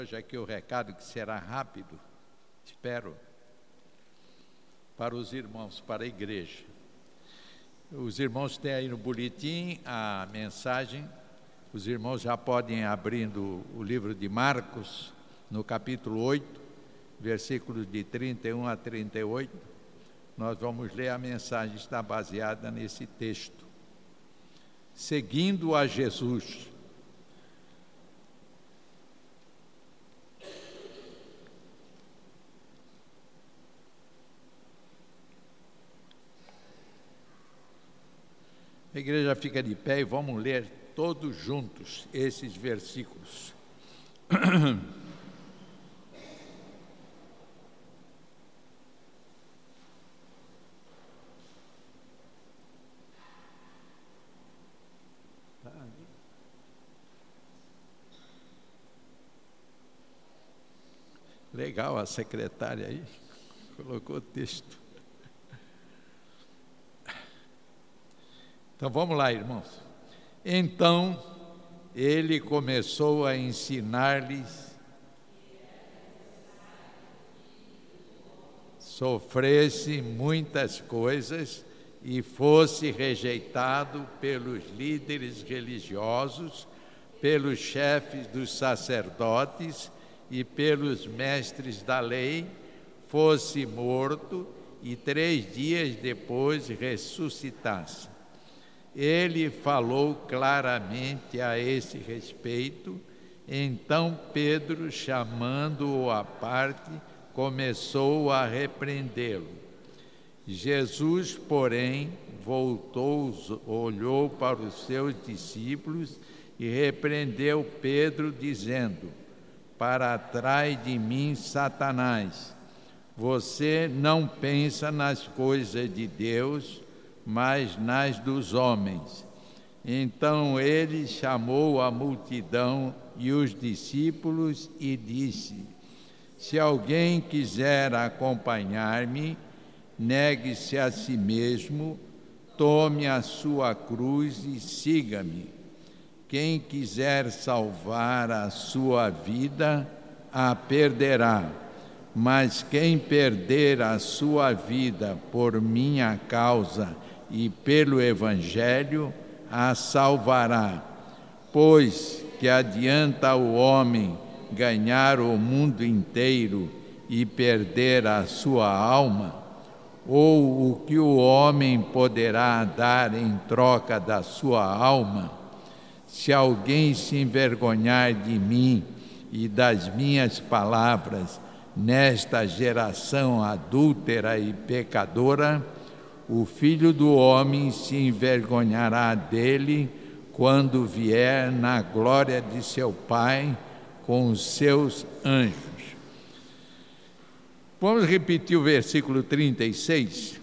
Hoje aqui o recado que será rápido, espero, para os irmãos, para a igreja. Os irmãos têm aí no boletim a mensagem, os irmãos já podem abrindo o livro de Marcos, no capítulo 8, versículos de 31 a 38, nós vamos ler a mensagem, está baseada nesse texto. Seguindo a Jesus. A igreja fica de pé e vamos ler todos juntos esses versículos. Legal a secretária aí, colocou o texto. Então vamos lá, irmãos. Então ele começou a ensinar-lhes sofresse muitas coisas e fosse rejeitado pelos líderes religiosos, pelos chefes dos sacerdotes e pelos mestres da lei, fosse morto e 3 dias depois ressuscitasse. Ele falou claramente a esse respeito. Então Pedro, chamando-o à parte, começou a repreendê-lo. Jesus, porém, voltou, olhou para os seus discípulos e repreendeu Pedro, dizendo: para trás de mim, Satanás, você não pensa nas coisas de Deus, mas nas dos homens. Então ele chamou a multidão e os discípulos e disse: se alguém quiser acompanhar-me, negue-se a si mesmo, tome a sua cruz e siga-me. Quem quiser salvar a sua vida, a perderá. Mas quem perder a sua vida por minha causa e pelo Evangelho, a salvará. Pois que adianta o homem ganhar o mundo inteiro e perder a sua alma? Ou o que o homem poderá dar em troca da sua alma? Se alguém se envergonhar de mim e das minhas palavras nesta geração adúltera e pecadora, o Filho do Homem se envergonhará dele quando vier na glória de seu Pai com os seus anjos. Vamos repetir o versículo 36.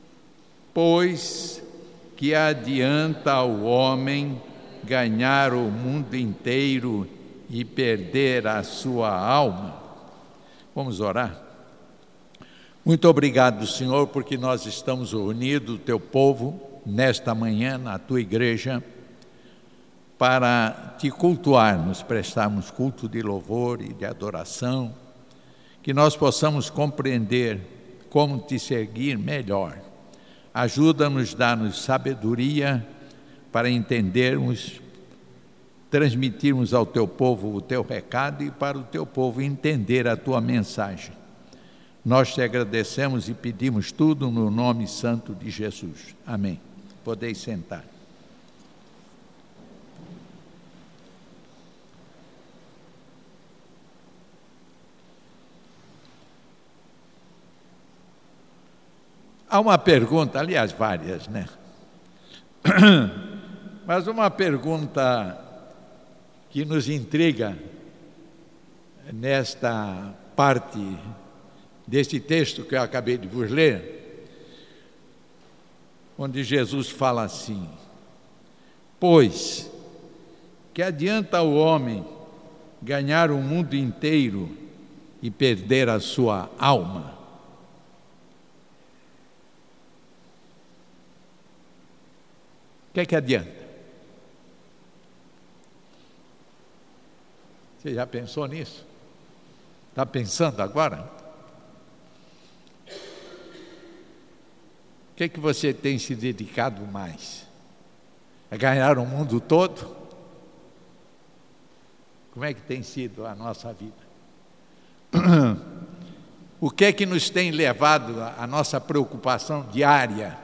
Pois que adianta ao homem ganhar o mundo inteiro e perder a sua alma? Vamos orar? Muito obrigado, Senhor, porque nós estamos unidos, o teu povo, nesta manhã, na tua igreja, para te cultuar, nos prestarmos culto de louvor e de adoração, que nós possamos compreender como te seguir melhor. Ajuda-nos, dá-nos sabedoria para entendermos, transmitirmos ao teu povo o teu recado e para o teu povo entender a tua mensagem. Nós te agradecemos e pedimos tudo no nome santo de Jesus. Amém. Podeis sentar. Há uma pergunta, aliás, várias, né? Mas uma pergunta que nos intriga nesta parte deste texto que eu acabei de vos ler, onde Jesus fala assim: pois que adianta o homem ganhar o mundo inteiro e perder a sua alma? O que adianta? Você já pensou nisso? Está pensando agora? O que é que você tem se dedicado mais? A ganhar o mundo todo? Como é que tem sido a nossa vida? O que é que nos tem levado a nossa preocupação diária?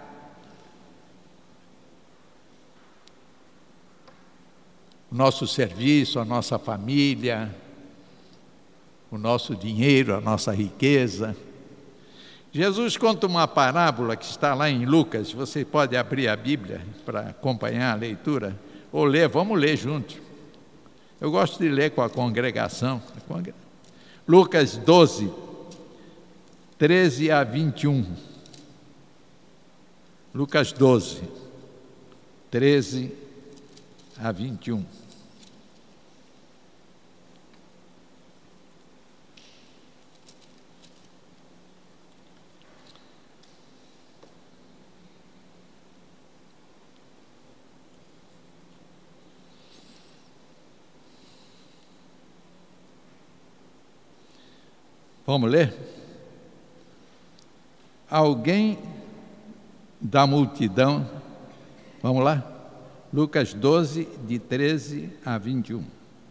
O nosso serviço, a nossa família, o nosso dinheiro, a nossa riqueza. Jesus conta uma parábola que está lá em Lucas. Você pode abrir a Bíblia para acompanhar a leitura, ou ler, vamos ler juntos. Eu gosto de ler com a congregação. Lucas 12, 13 a 21. Lucas 12, 13 a 21. Vamos ler? Alguém da multidão, vamos lá? Lucas 12, de 13 a 21.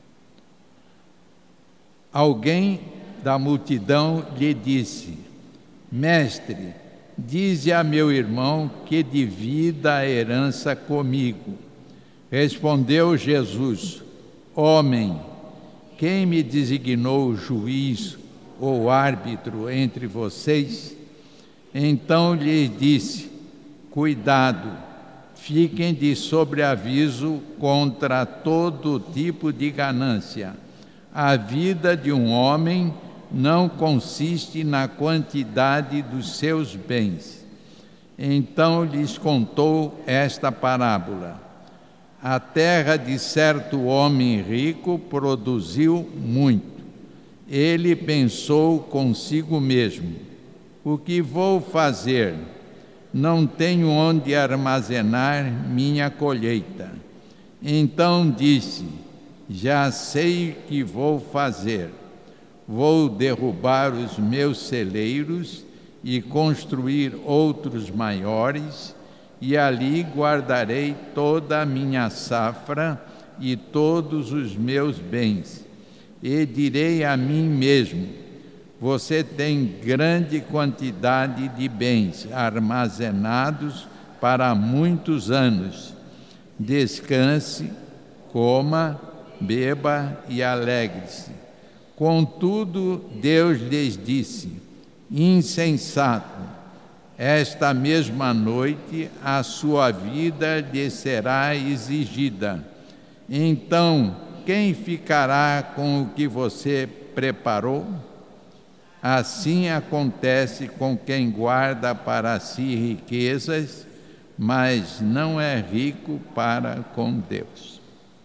Alguém da multidão lhe disse: Mestre, dize a meu irmão que divida a herança comigo. Respondeu Jesus: Homem, quem me designou juiz ou árbitro entre vocês? Então lhe disse: Cuidado, fiquem de sobreaviso contra todo tipo de ganância. A vida de um homem não consiste na quantidade dos seus bens. Então lhes contou esta parábola: A terra de certo homem rico produziu muito. Ele pensou consigo mesmo: o que vou fazer? Não tenho onde armazenar minha colheita. Então disse: já sei o que vou fazer. Vou derrubar os meus celeiros e construir outros maiores, e ali guardarei toda a minha safra e todos os meus bens. E direi a mim mesmo: você tem grande quantidade de bens armazenados para muitos anos. Descanse, coma, beba e alegre-se. Contudo, Deus lhes disse: insensato, esta mesma noite a sua vida lhe será exigida. Então, quem ficará com o que você preparou? Assim acontece com quem guarda para si riquezas, mas não é rico para com Deus.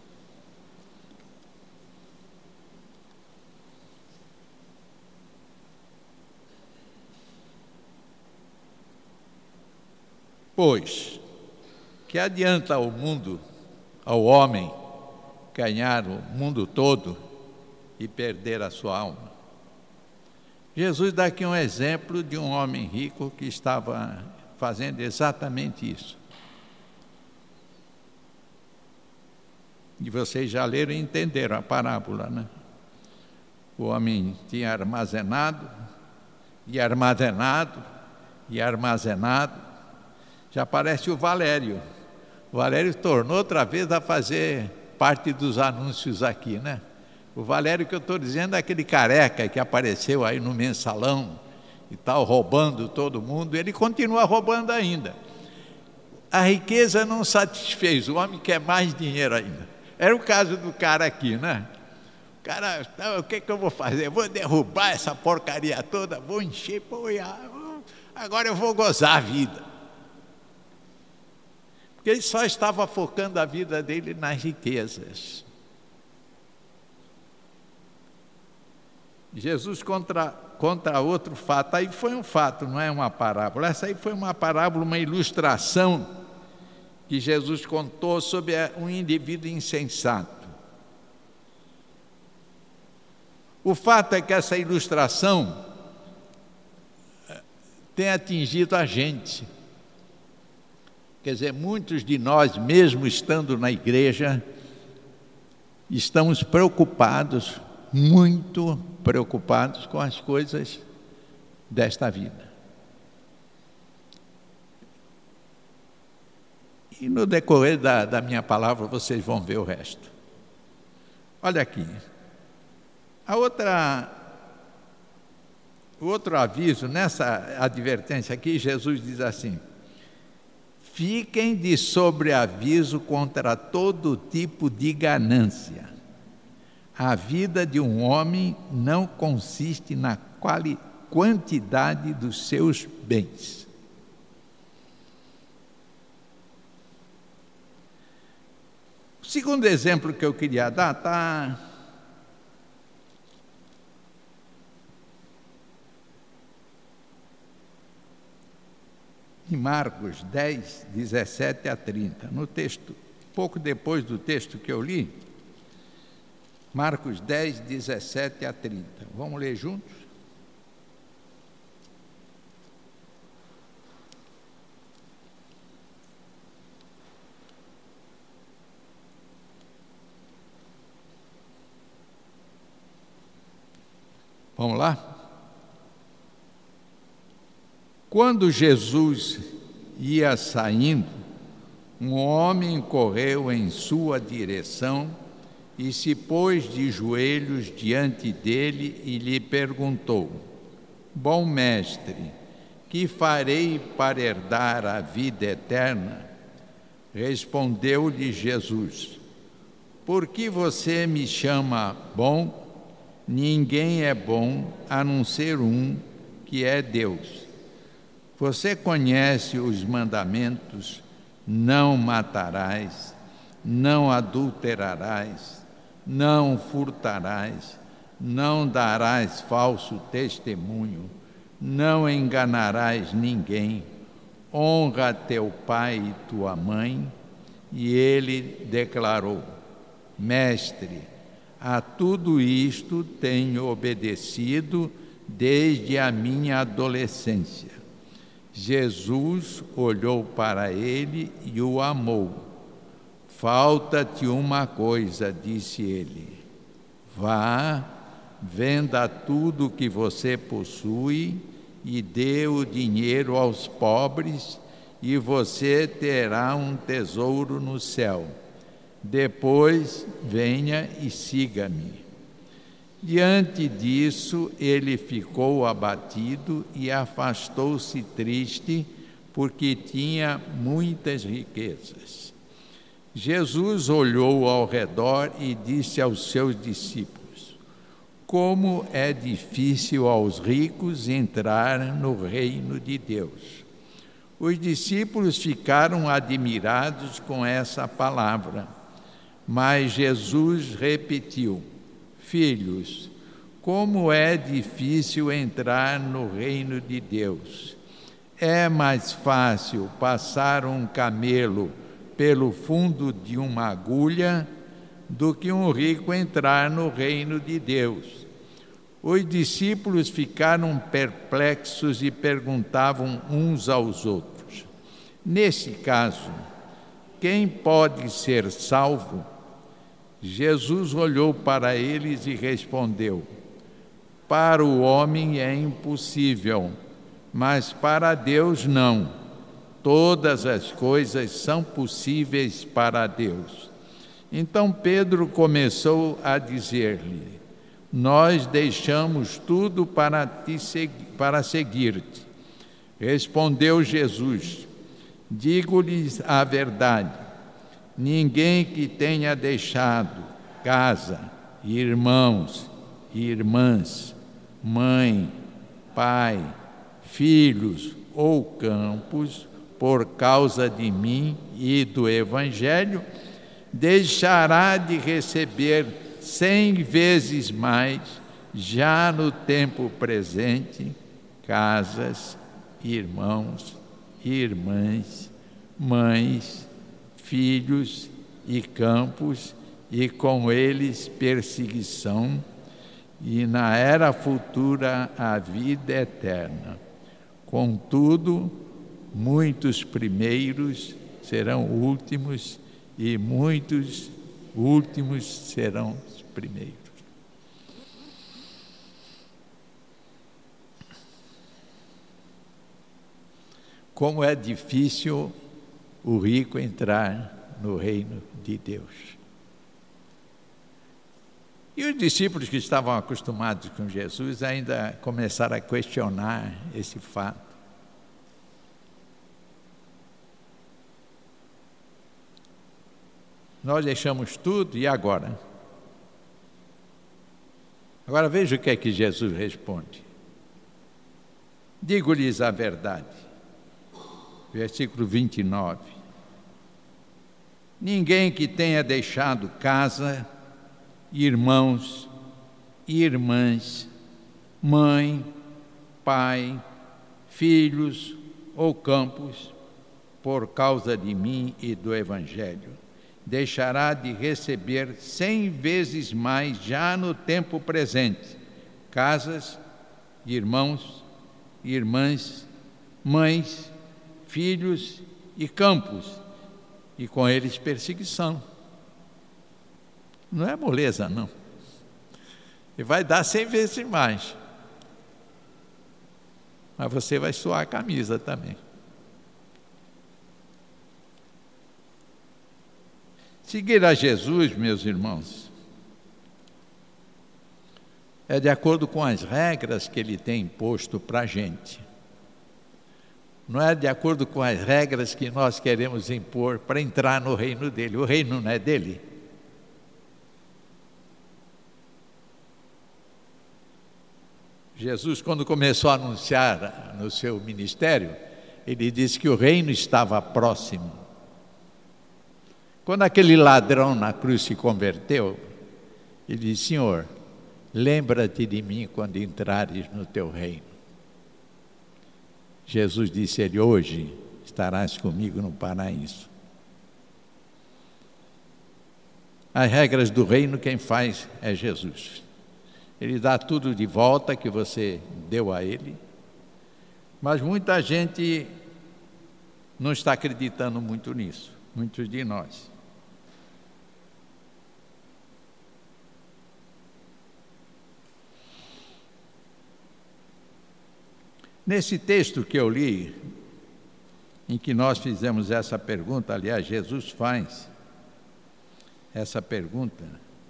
Pois, que adianta ao mundo, ao homem, ganhar o mundo todo e perder a sua alma? Jesus dá aqui um exemplo de um homem rico que estava fazendo exatamente isso. E vocês já leram e entenderam a parábola, né? O homem tinha armazenado, e armazenado, e armazenado. Já aparece o Valério. O Valério tornou outra vez a fazer parte dos anúncios aqui, né? O Valério que eu estou dizendo é aquele careca que apareceu aí no mensalão e tal, roubando todo mundo. Ele continua roubando ainda. A riqueza não satisfez, o homem quer mais dinheiro ainda. Era o caso do cara aqui, né? O cara, o que eu vou fazer? Vou derrubar essa porcaria toda, vou encher, agora eu vou gozar a vida. Porque ele só estava focando a vida dele nas riquezas. Jesus contra outro fato. Aí foi um fato, não é uma parábola. Essa aí foi uma parábola, uma ilustração que Jesus contou sobre um indivíduo insensato. O fato é que essa ilustração tem atingido a gente. Quer dizer, muitos de nós, mesmo estando na igreja, estamos preocupados, muito preocupados com as coisas desta vida. E no decorrer da minha palavra, vocês vão ver o resto. Olha aqui. O outro aviso, nessa advertência aqui, Jesus diz assim: fiquem de sobreaviso contra todo tipo de ganância. A vida de um homem não consiste na quantidade dos seus bens. O segundo exemplo que eu queria dar está em Marcos 10, 17 a 30. No texto, pouco depois do texto que eu li, Marcos 10, 17 a 30. Vamos ler juntos? Vamos lá? Quando Jesus ia saindo, um homem correu em sua direção e se pôs de joelhos diante dele e lhe perguntou: Bom mestre, que farei para herdar a vida eterna? Respondeu-lhe Jesus: Por que você me chama bom? Ninguém é bom a não ser um, que é Deus. Você conhece os mandamentos: não matarás, não adulterarás, não furtarás, não darás falso testemunho, não enganarás ninguém, honra teu pai e tua mãe. E ele declarou: Mestre, a tudo isto tenho obedecido desde a minha adolescência. Jesus olhou para ele e o amou. Falta-te uma coisa, disse ele. Vá, venda tudo o que você possui e dê o dinheiro aos pobres, e você terá um tesouro no céu. Depois venha e siga-me. Diante disso, ele ficou abatido e afastou-se triste, porque tinha muitas riquezas. Jesus olhou ao redor e disse aos seus discípulos: Como é difícil aos ricos entrar no reino de Deus. Os discípulos ficaram admirados com essa palavra, mas Jesus repetiu: Filhos, como é difícil entrar no reino de Deus. É mais fácil passar um camelo pelo fundo de uma agulha do que um rico entrar no reino de Deus. Os discípulos ficaram perplexos e perguntavam uns aos outros: Nesse caso, quem pode ser salvo? Jesus olhou para eles e respondeu: Para o homem é impossível, mas para Deus não. Todas as coisas são possíveis para Deus. Então Pedro começou a dizer-lhe: Nós deixamos tudo para seguir-te. Respondeu Jesus: Digo-lhes a verdade. Ninguém que tenha deixado casa, irmãos, irmãs, mãe, pai, filhos ou campos, por causa de mim e do Evangelho, deixará de receber 100 vezes mais, já no tempo presente, casas, irmãos, irmãs, mães, filhos e campos, e com eles perseguição, e na era futura a vida eterna. Contudo, muitos primeiros serão últimos e muitos últimos serão os primeiros. Como é difícil o rico entrar no reino de Deus. E os discípulos que estavam acostumados com Jesus ainda começaram a questionar esse fato. Nós deixamos tudo e agora? Agora veja o que é que Jesus responde. Digo-lhes a verdade. Versículo 29. Ninguém que tenha deixado casa, irmãos, irmãs, mãe, pai, filhos ou campos, por causa de mim e do Evangelho, deixará de receber 100 vezes mais já no tempo presente, casas, irmãos, irmãs, mães, filhos e campos, e com eles perseguição. Não é moleza, não. E vai dar 100 vezes mais. Mas você vai suar a camisa também. Seguir a Jesus, meus irmãos, é de acordo com as regras que Ele tem imposto para a gente. Não é de acordo com as regras que nós queremos impor para entrar no reino dEle. O reino não é dEle. Jesus, quando começou a anunciar no seu ministério, Ele disse que o reino estava próximo. Quando aquele ladrão na cruz se converteu, ele disse: Senhor, lembra-te de mim quando entrares no teu reino. Jesus disse a ele: hoje estarás comigo no paraíso. As regras do reino quem faz é Jesus. Ele dá tudo de volta que você deu a Ele, mas muita gente não está acreditando muito nisso, muitos de nós. Nesse texto que eu li, em que nós fizemos essa pergunta, aliás, Jesus faz essa pergunta: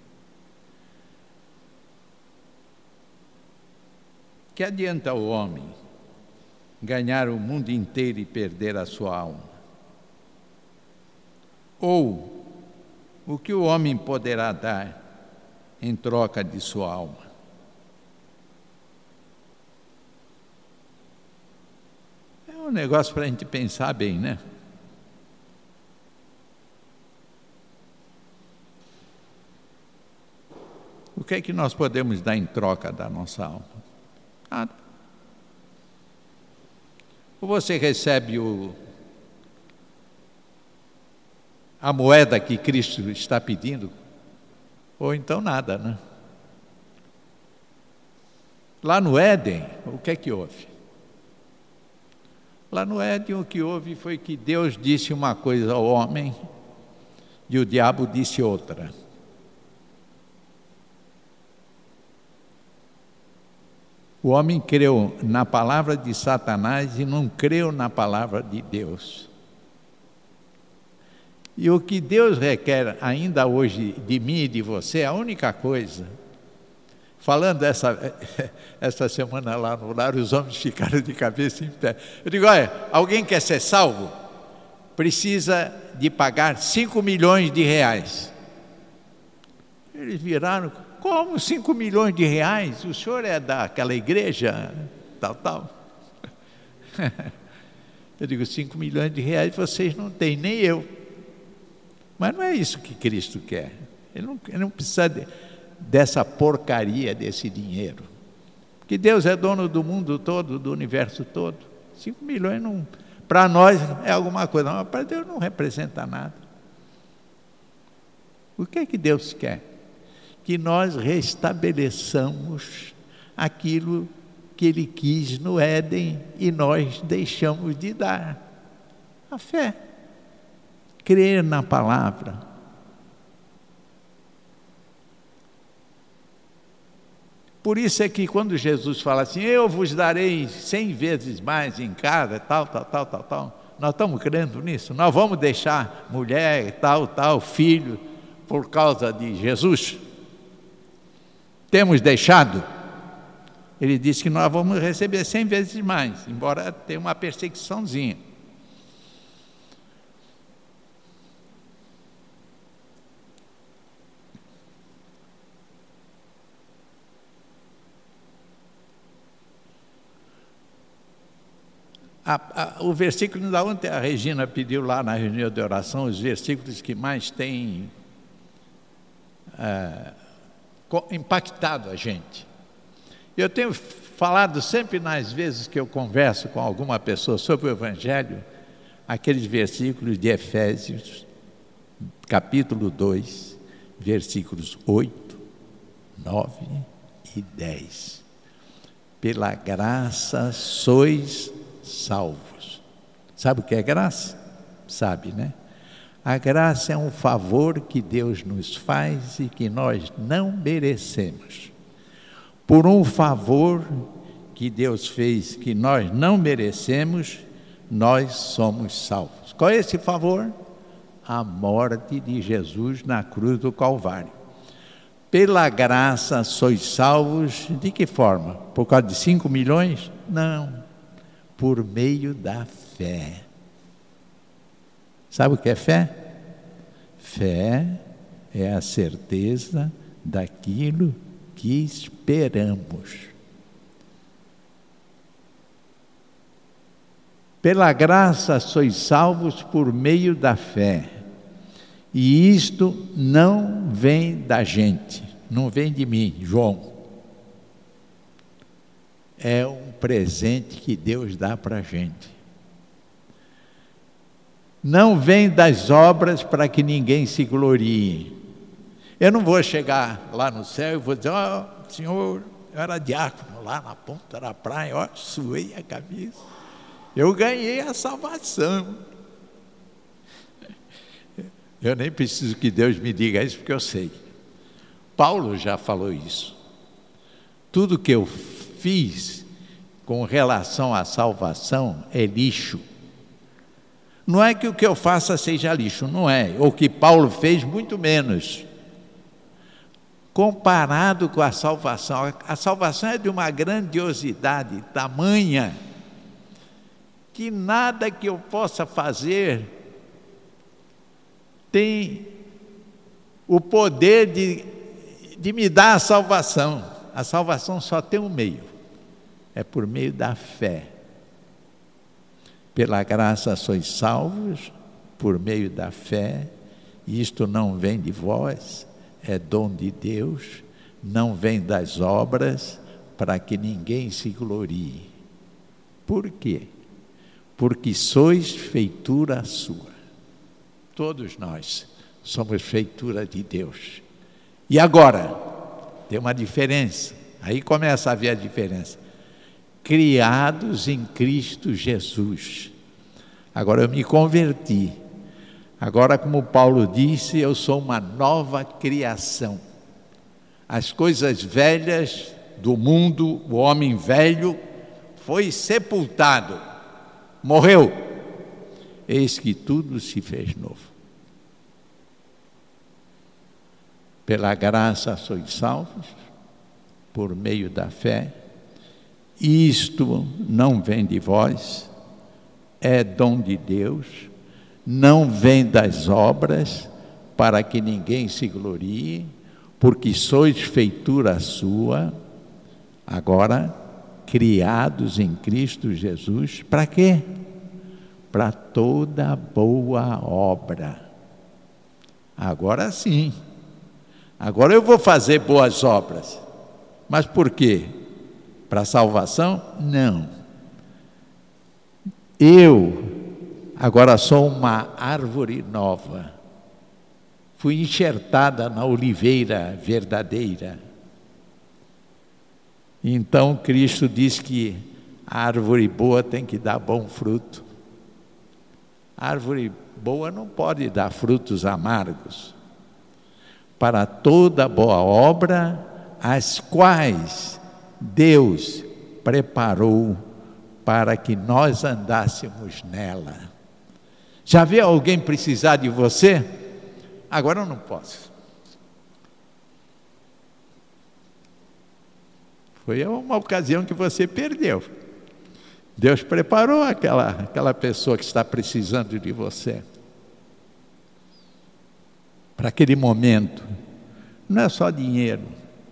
que adianta o homem ganhar o mundo inteiro e perder a sua alma? Ou o que o homem poderá dar em troca de sua alma? É um negócio para a gente pensar bem, né? O que é que nós podemos dar em troca da nossa alma? Nada. Ou você recebe a moeda que Cristo está pedindo, ou então nada, né? Lá no Éden, o que é que houve? Lá no Éden, o que houve foi que Deus disse uma coisa ao homem e o diabo disse outra. O homem creu na palavra de Satanás e não creu na palavra de Deus. E o que Deus requer ainda hoje de mim e de você, é a única coisa. Falando essa semana lá no lar, os homens ficaram de cabeça em pé. Eu digo: olha, alguém quer ser salvo? Precisa de pagar 5 milhões de reais. Eles viraram: como 5 milhões de reais? O senhor é daquela igreja, tal. Eu digo: 5 milhões de reais vocês não têm, nem eu. Mas não é isso que Cristo quer. Ele não precisa dessa porcaria, desse dinheiro. Porque Deus é dono do mundo todo, do universo todo. 5 milhões, para nós é alguma coisa, mas para Deus não representa nada. O que é que Deus quer? que nós restabeleçamos aquilo que Ele quis no Éden e nós deixamos de dar. A fé. Crer na palavra. Por isso é que quando Jesus fala assim, eu vos darei 100 vezes mais em casa, tal, nós estamos crendo nisso? Nós vamos deixar mulher, tal, filho, por causa de Jesus? Temos deixado? Ele disse que nós vamos receber 100 vezes mais, embora tenha uma perseguiçãozinha. O versículo da ontem, a Regina pediu lá na reunião de oração, os versículos que mais têm impactado a gente. Eu tenho falado sempre nas vezes que eu converso com alguma pessoa sobre o Evangelho, aqueles versículos de Efésios, capítulo 2, versículos 8, 9 e 10. Pela graça sois salvos. Sabe o que é graça? Sabe, né? A graça é um favor que Deus nos faz e que nós não merecemos. Por um favor que Deus fez que nós não merecemos, nós somos salvos. Qual é esse favor? A morte de Jesus na cruz do Calvário. Pela graça sois salvos, de que forma? Por causa de 5 milhões? Não. Por meio da fé. Sabe o que é fé? Fé é a certeza daquilo que esperamos. Pela graça sois salvos por meio da fé. E isto não vem da gente, não vem de mim, João. É um presente que Deus dá para a gente. Não vem das obras para que ninguém se glorie. Eu não vou chegar lá no céu e vou dizer, Senhor, eu era diácono lá na ponta da praia, suei a camisa. Eu ganhei a salvação. Eu nem preciso que Deus me diga isso, porque eu sei. Paulo já falou isso. Tudo que eu fiz com relação à salvação é lixo. Não é que o que eu faça seja lixo, não é. O que Paulo fez, muito menos. Comparado com a salvação é de uma grandiosidade tamanha que nada que eu possa fazer tem o poder de me dar a salvação. A salvação só tem um meio, é por meio da fé. Pela graça sois salvos, por meio da fé, e isto não vem de vós, é dom de Deus, não vem das obras, para que ninguém se glorie. Por quê? Porque sois feitura sua. Todos nós somos feitura de Deus. E agora, tem uma diferença, aí começa a haver a diferença. Criados em Cristo Jesus. Agora eu me converti. Agora, como Paulo disse, eu sou uma nova criação. As coisas velhas do mundo, o homem velho, foi sepultado, morreu. Eis que tudo se fez novo. Pela graça sois salvos, por meio da fé. Isto não vem de vós, é dom de Deus, não vem das obras, para que ninguém se glorie, porque sois feitura sua, agora criados em Cristo Jesus, para quê? Para toda boa obra. Agora sim, agora eu vou fazer boas obras, mas por quê? Para salvação? Não. Eu agora sou uma árvore nova, fui enxertada na oliveira verdadeira. Então Cristo diz que a árvore boa tem que dar bom fruto. A árvore boa não pode dar frutos amargos. Para toda boa obra, as quais Deus preparou para que nós andássemos nela. Já viu alguém precisar de você? Agora eu não posso. Foi uma ocasião que você perdeu. Deus preparou aquela pessoa que está precisando de você. Para aquele momento. Não é só dinheiro.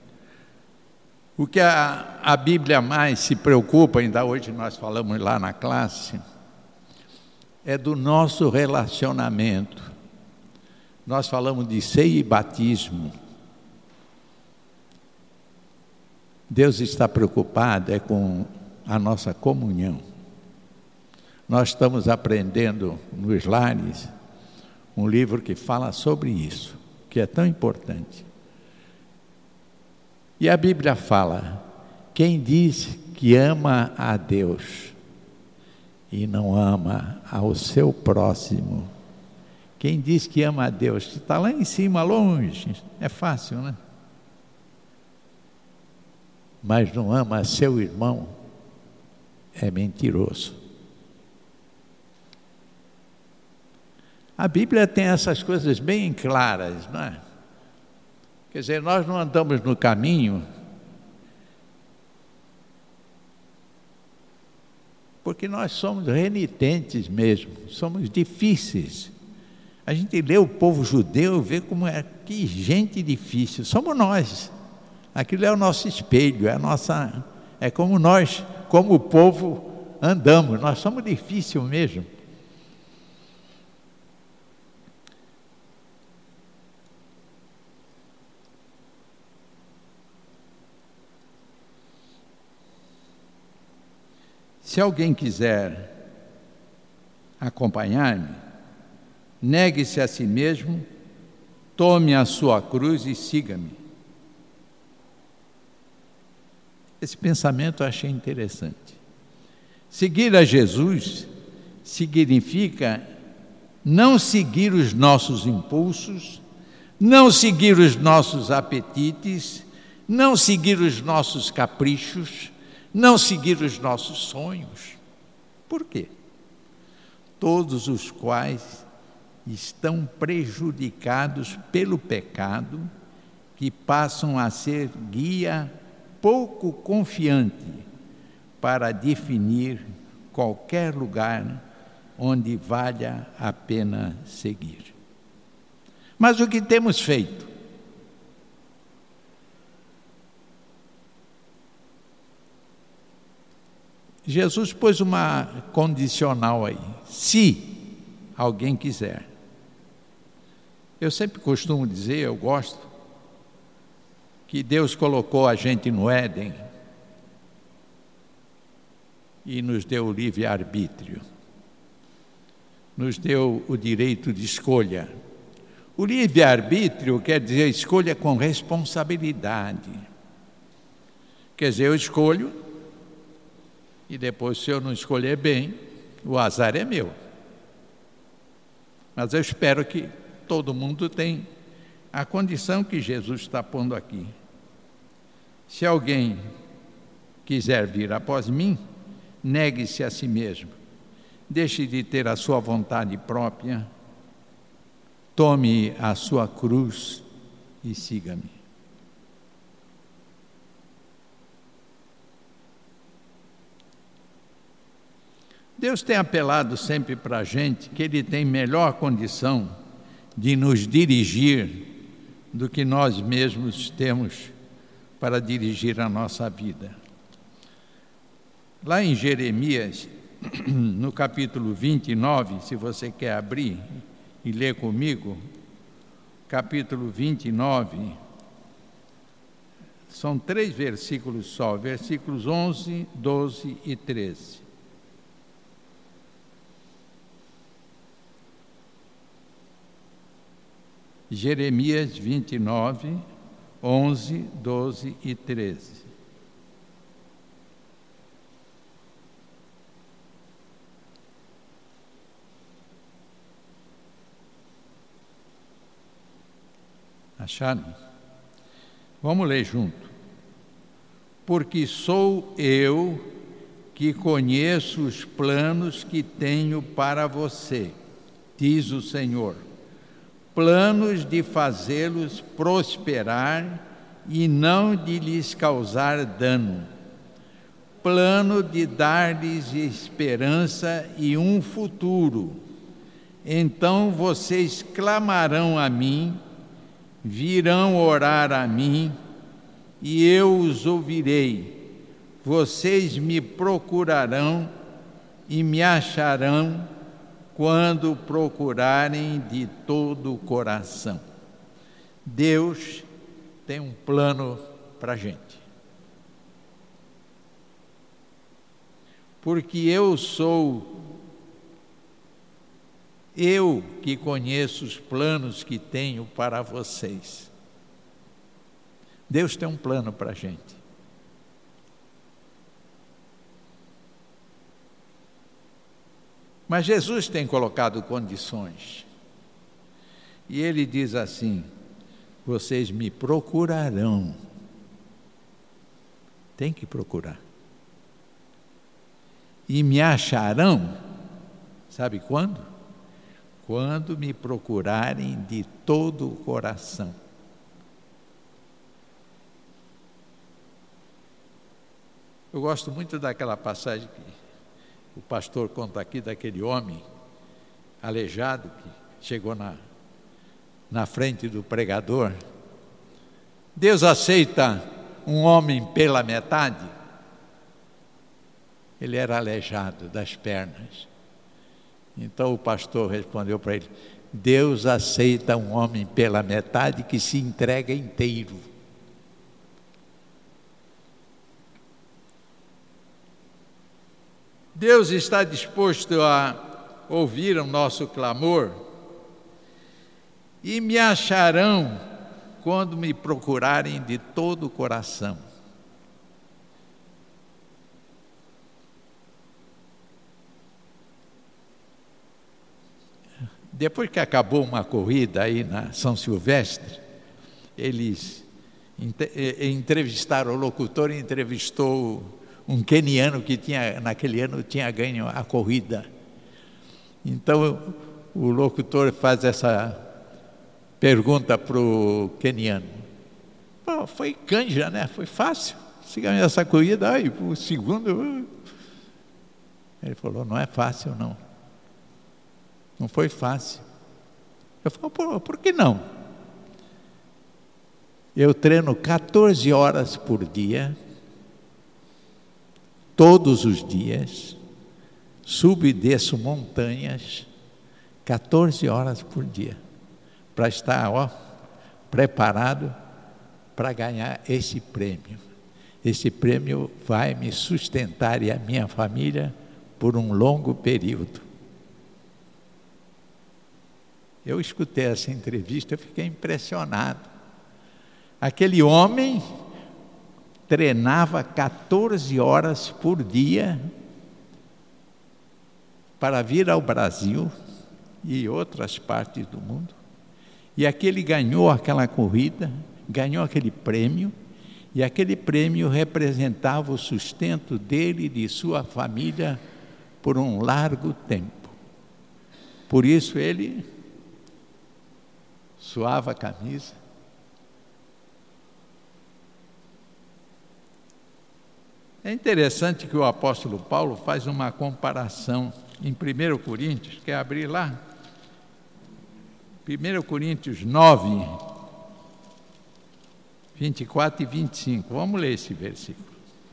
O que a Bíblia mais se preocupa, ainda hoje nós falamos lá na classe, é do nosso relacionamento. Nós falamos de ceia e batismo. Deus está preocupado com a nossa comunhão. Nós estamos aprendendo nos lares um livro que fala sobre isso, que é tão importante. E a Bíblia fala, quem diz que ama a Deus e não ama ao seu próximo, quem diz que ama a Deus, que está lá em cima, longe, é fácil, né? Mas não ama seu irmão, é mentiroso. A Bíblia tem essas coisas bem claras, não é? Quer dizer, nós não andamos no caminho porque nós somos renitentes mesmo, somos difíceis. A gente lê o povo judeu, vê como é, que gente difícil, somos nós. Aquilo é o nosso espelho, é como nós, como o povo andamos, nós somos difíceis mesmo. Se alguém quiser acompanhar-me, negue-se a si mesmo, tome a sua cruz e siga-me. Esse pensamento eu achei interessante. Seguir a Jesus significa não seguir os nossos impulsos, não seguir os nossos apetites, não seguir os nossos caprichos, não seguir os nossos sonhos. Por quê? Todos os quais estão prejudicados pelo pecado, que passam a ser guia pouco confiante para definir qualquer lugar onde valha a pena seguir. Mas o que temos feito? Jesus pôs uma condicional aí, se alguém quiser. Eu sempre costumo dizer, eu gosto, que Deus colocou a gente no Éden e nos deu o livre-arbítrio, nos deu o direito de escolha. O livre-arbítrio quer dizer escolha com responsabilidade. Quer dizer, eu escolho, e depois, se eu não escolher bem, o azar é meu. Mas eu espero que todo mundo tenha a condição que Jesus está pondo aqui. Se alguém quiser vir após mim, negue-se a si mesmo. Deixe de ter a sua vontade própria, tome a sua cruz e siga-me. Deus tem apelado sempre para a gente que Ele tem melhor condição de nos dirigir do que nós mesmos temos para dirigir a nossa vida. Lá em Jeremias, no capítulo 29, se você quer abrir e ler comigo, capítulo 29, são 3 versículos só, versículos 11, 12 e 13. Jeremias 29, 11, 12 e 13. Acharam? Vamos ler junto. Porque sou eu que conheço os planos que tenho para você, diz o Senhor. Planos de fazê-los prosperar e não de lhes causar dano. Plano de dar-lhes esperança e um futuro. Então vocês clamarão a mim, virão orar a mim, e eu os ouvirei. Vocês me procurarão e me acharão quando procurarem de todo o coração. Deus tem um plano para a gente. Porque eu que conheço os planos que tenho para vocês. Deus tem um plano para a gente. Mas Jesus tem colocado condições. E ele diz assim: vocês me procurarão. Tem que procurar. E me acharão, sabe quando? Quando me procurarem de todo o coração. Eu gosto muito daquela passagem que o pastor conta aqui, daquele homem aleijado que chegou na frente do pregador. Deus aceita um homem pela metade? Ele era aleijado das pernas. Então o pastor respondeu para ele: Deus aceita um homem pela metade que se entrega inteiro. Deus está disposto a ouvir o nosso clamor e me acharão quando me procurarem de todo o coração. Depois que acabou uma corrida aí na São Silvestre, eles entrevistaram, o locutor entrevistou um queniano que naquele ano tinha ganho a corrida. Então o locutor faz essa pergunta para o queniano: foi canja, né? Foi fácil. Se ganhou essa corrida, aí o segundo. Ele falou: não é fácil, não. Não foi fácil. Eu falo: por que não? Eu treino 14 horas por dia, todos os dias, subo e desço montanhas, 14 horas por dia, para estar preparado para ganhar esse prêmio. Esse prêmio vai me sustentar e a minha família por um longo período. Eu escutei essa entrevista, eu fiquei impressionado. Aquele homem treinava 14 horas por dia para vir ao Brasil e outras partes do mundo. E aquele ganhou aquela corrida, ganhou aquele prêmio, e aquele prêmio representava o sustento dele e de sua família por um largo tempo. Por isso ele suava a camisa. É interessante que o apóstolo Paulo faz uma comparação em 1 Coríntios, quer abrir lá? 1 Coríntios 9, 24 e 25. Vamos ler esse versículo.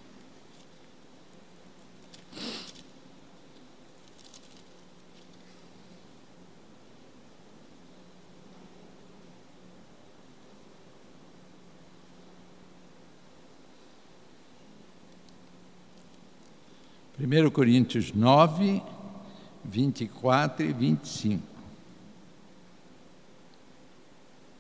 Primeiro Coríntios 9, 24 e 25.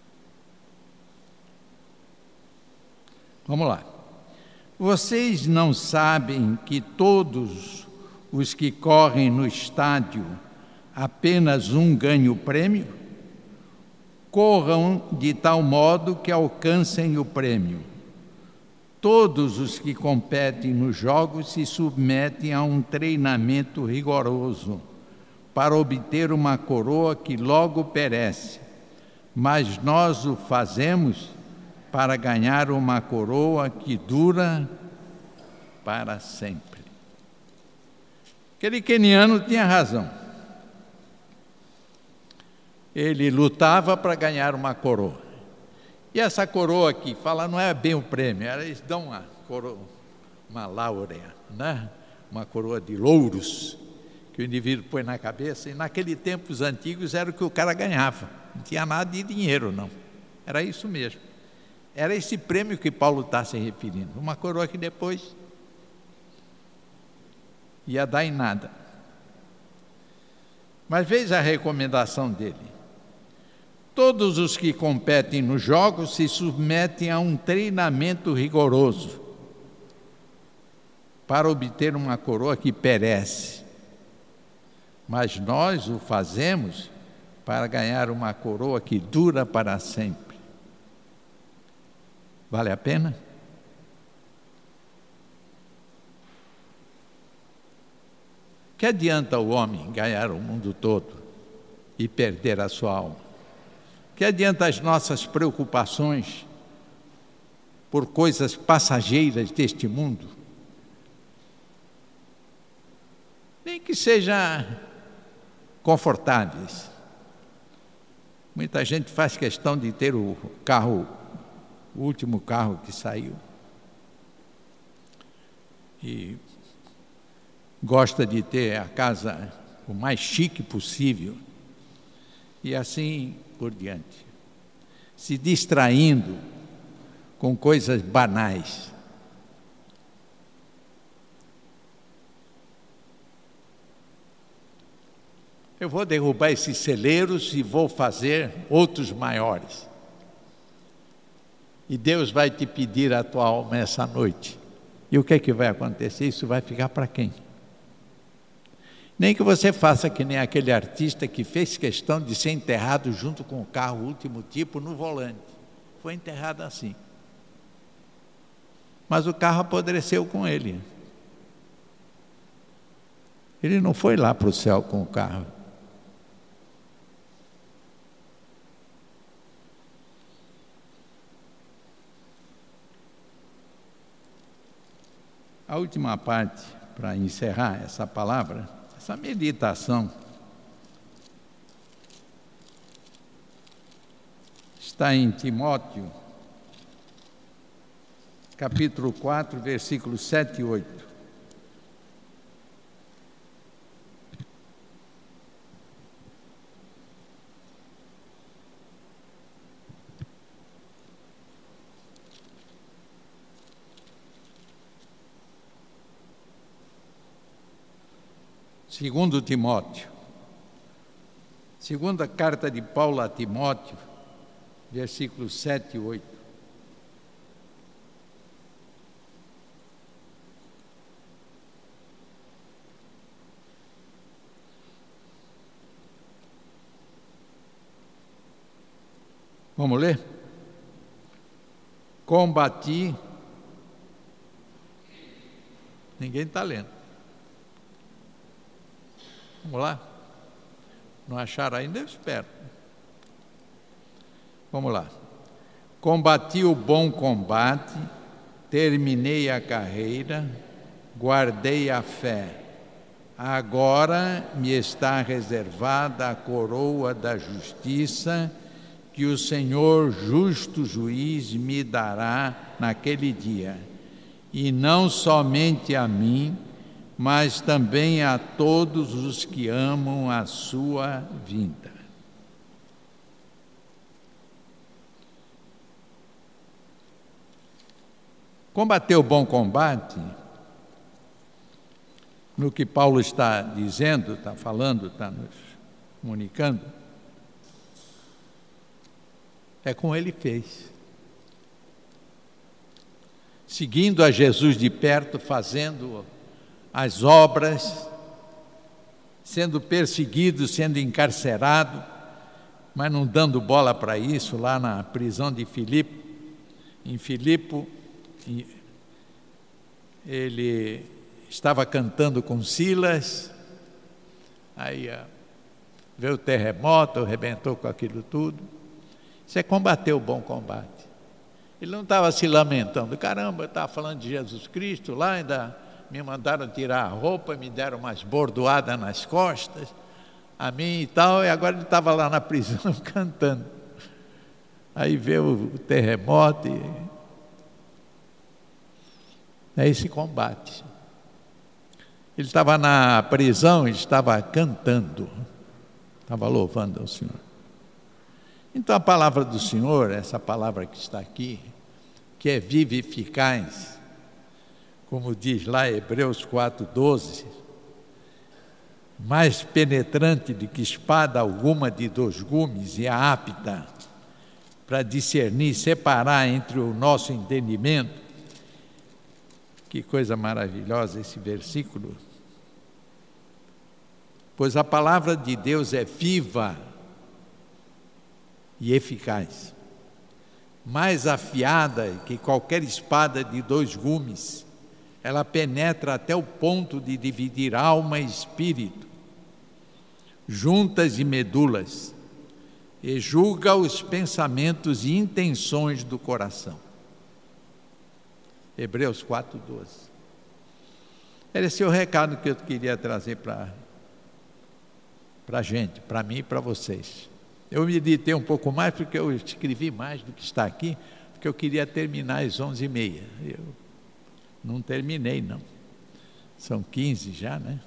Vamos lá. Vocês não sabem que todos os que correm no estádio, apenas um ganha o prêmio? Corram de tal modo que alcancem o prêmio. Todos os que competem nos jogos se submetem a um treinamento rigoroso para obter uma coroa que logo perece, mas nós o fazemos para ganhar uma coroa que dura para sempre. Aquele queniano tinha razão. Ele lutava para ganhar uma coroa. E essa coroa aqui, fala, não é bem o prêmio, eles dão uma coroa, uma láurea, né? Uma coroa de louros, que o indivíduo põe na cabeça, e naquele tempo os antigos era o que o cara ganhava, não tinha nada de dinheiro não, era isso mesmo. Era esse prêmio que Paulo está se referindo, uma coroa que depois ia dar em nada. Mas veja a recomendação dele. Todos os que competem nos jogos se submetem a um treinamento rigoroso para obter uma coroa que perece. Mas nós o fazemos para ganhar uma coroa que dura para sempre. Vale a pena? Que adianta o homem ganhar o mundo todo e perder a sua alma? Que adianta as nossas preocupações por coisas passageiras deste mundo? Nem que sejam confortáveis. Muita gente faz questão de ter o carro, o último carro que saiu, e gosta de ter a casa o mais chique possível, e assim por diante, se distraindo com coisas banais. Eu vou derrubar esses celeiros e vou fazer outros maiores. E Deus vai te pedir a tua alma essa noite. E o que é que vai acontecer? Isso vai ficar para quem? Nem que você faça que nem aquele artista que fez questão de ser enterrado junto com o carro último tipo no volante. Foi enterrado assim. Mas o carro apodreceu com ele. Ele não foi lá para o céu com o carro. A última parte, para encerrar essa palavra, essa meditação, está em Timóteo, capítulo 4, versículos 7 e 8. Segundo Timóteo, segunda carta de Paulo a Timóteo, versículos 7 e 8. Vamos ler? Combati. Ninguém está lendo. Vamos lá? Não acharam ainda? Eu espero. Vamos lá. Combati o bom combate, terminei a carreira, guardei a fé. Agora me está reservada a coroa da justiça, que o Senhor, justo juiz, me dará naquele dia. E não somente a mim, mas também a todos os que amam a sua vinda. Combater o bom combate, no que Paulo está dizendo, está falando, está nos comunicando, é como ele fez. seguindo a Jesus de perto, fazendo as obras, sendo perseguido, sendo encarcerado, mas não dando bola para isso, lá na prisão de Filipe. Em Filipe, ele estava cantando com Silas, aí veio o terremoto, arrebentou com aquilo tudo. Isso é combater o bom combate. Ele não estava se lamentando, caramba, eu estava falando de Jesus Cristo, lá ainda me mandaram tirar a roupa, me deram umas bordoadas nas costas, a mim e tal, e agora ele estava lá na prisão cantando. Aí veio o terremoto e é esse combate. Ele estava na prisão, ele estava cantando, estava louvando ao Senhor. Então a palavra do Senhor, essa palavra que está aqui, que é viva e eficaz, como diz lá Hebreus 4:12, mais penetrante do que espada alguma de 2 gumes e apta para discernir, separar entre o nosso entendimento. Que coisa maravilhosa esse versículo. Pois a palavra de Deus é viva e eficaz, mais afiada que qualquer espada de 2 gumes. Ela penetra até o ponto de dividir alma e espírito, juntas e medulas, e julga os pensamentos e intenções do coração. Hebreus 4:12. Era esse o recado que eu queria trazer para a gente, para mim e para vocês. Eu meditei um pouco mais, porque eu escrevi mais do que está aqui, porque eu queria terminar às 11h30. Eu não terminei, não. São 15 já, né?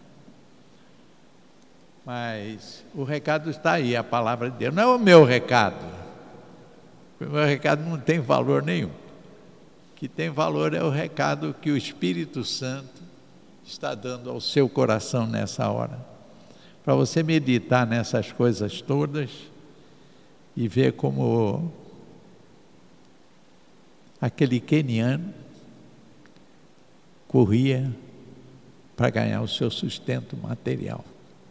Mas o recado está aí, a palavra de Deus. Não é o meu recado. O meu recado não tem valor nenhum. O que tem valor é o recado que o Espírito Santo está dando ao seu coração nessa hora. Para você meditar nessas coisas todas e ver como aquele queniano corria para ganhar o seu sustento material.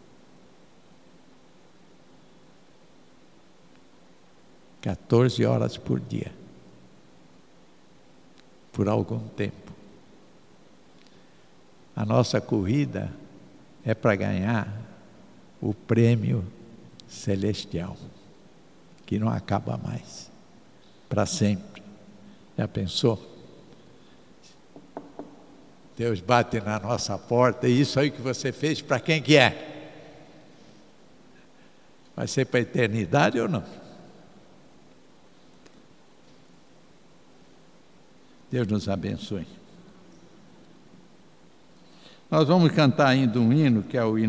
(14 horas por dia, por algum tempo. A nossa corrida é para ganhar o prêmio celestial, que não acaba mais, para sempre. Já pensou? Deus bate na nossa porta, e isso aí que você fez, para quem que é? Vai ser para a eternidade ou não? Deus nos abençoe. Nós vamos cantar ainda um hino, que é o hino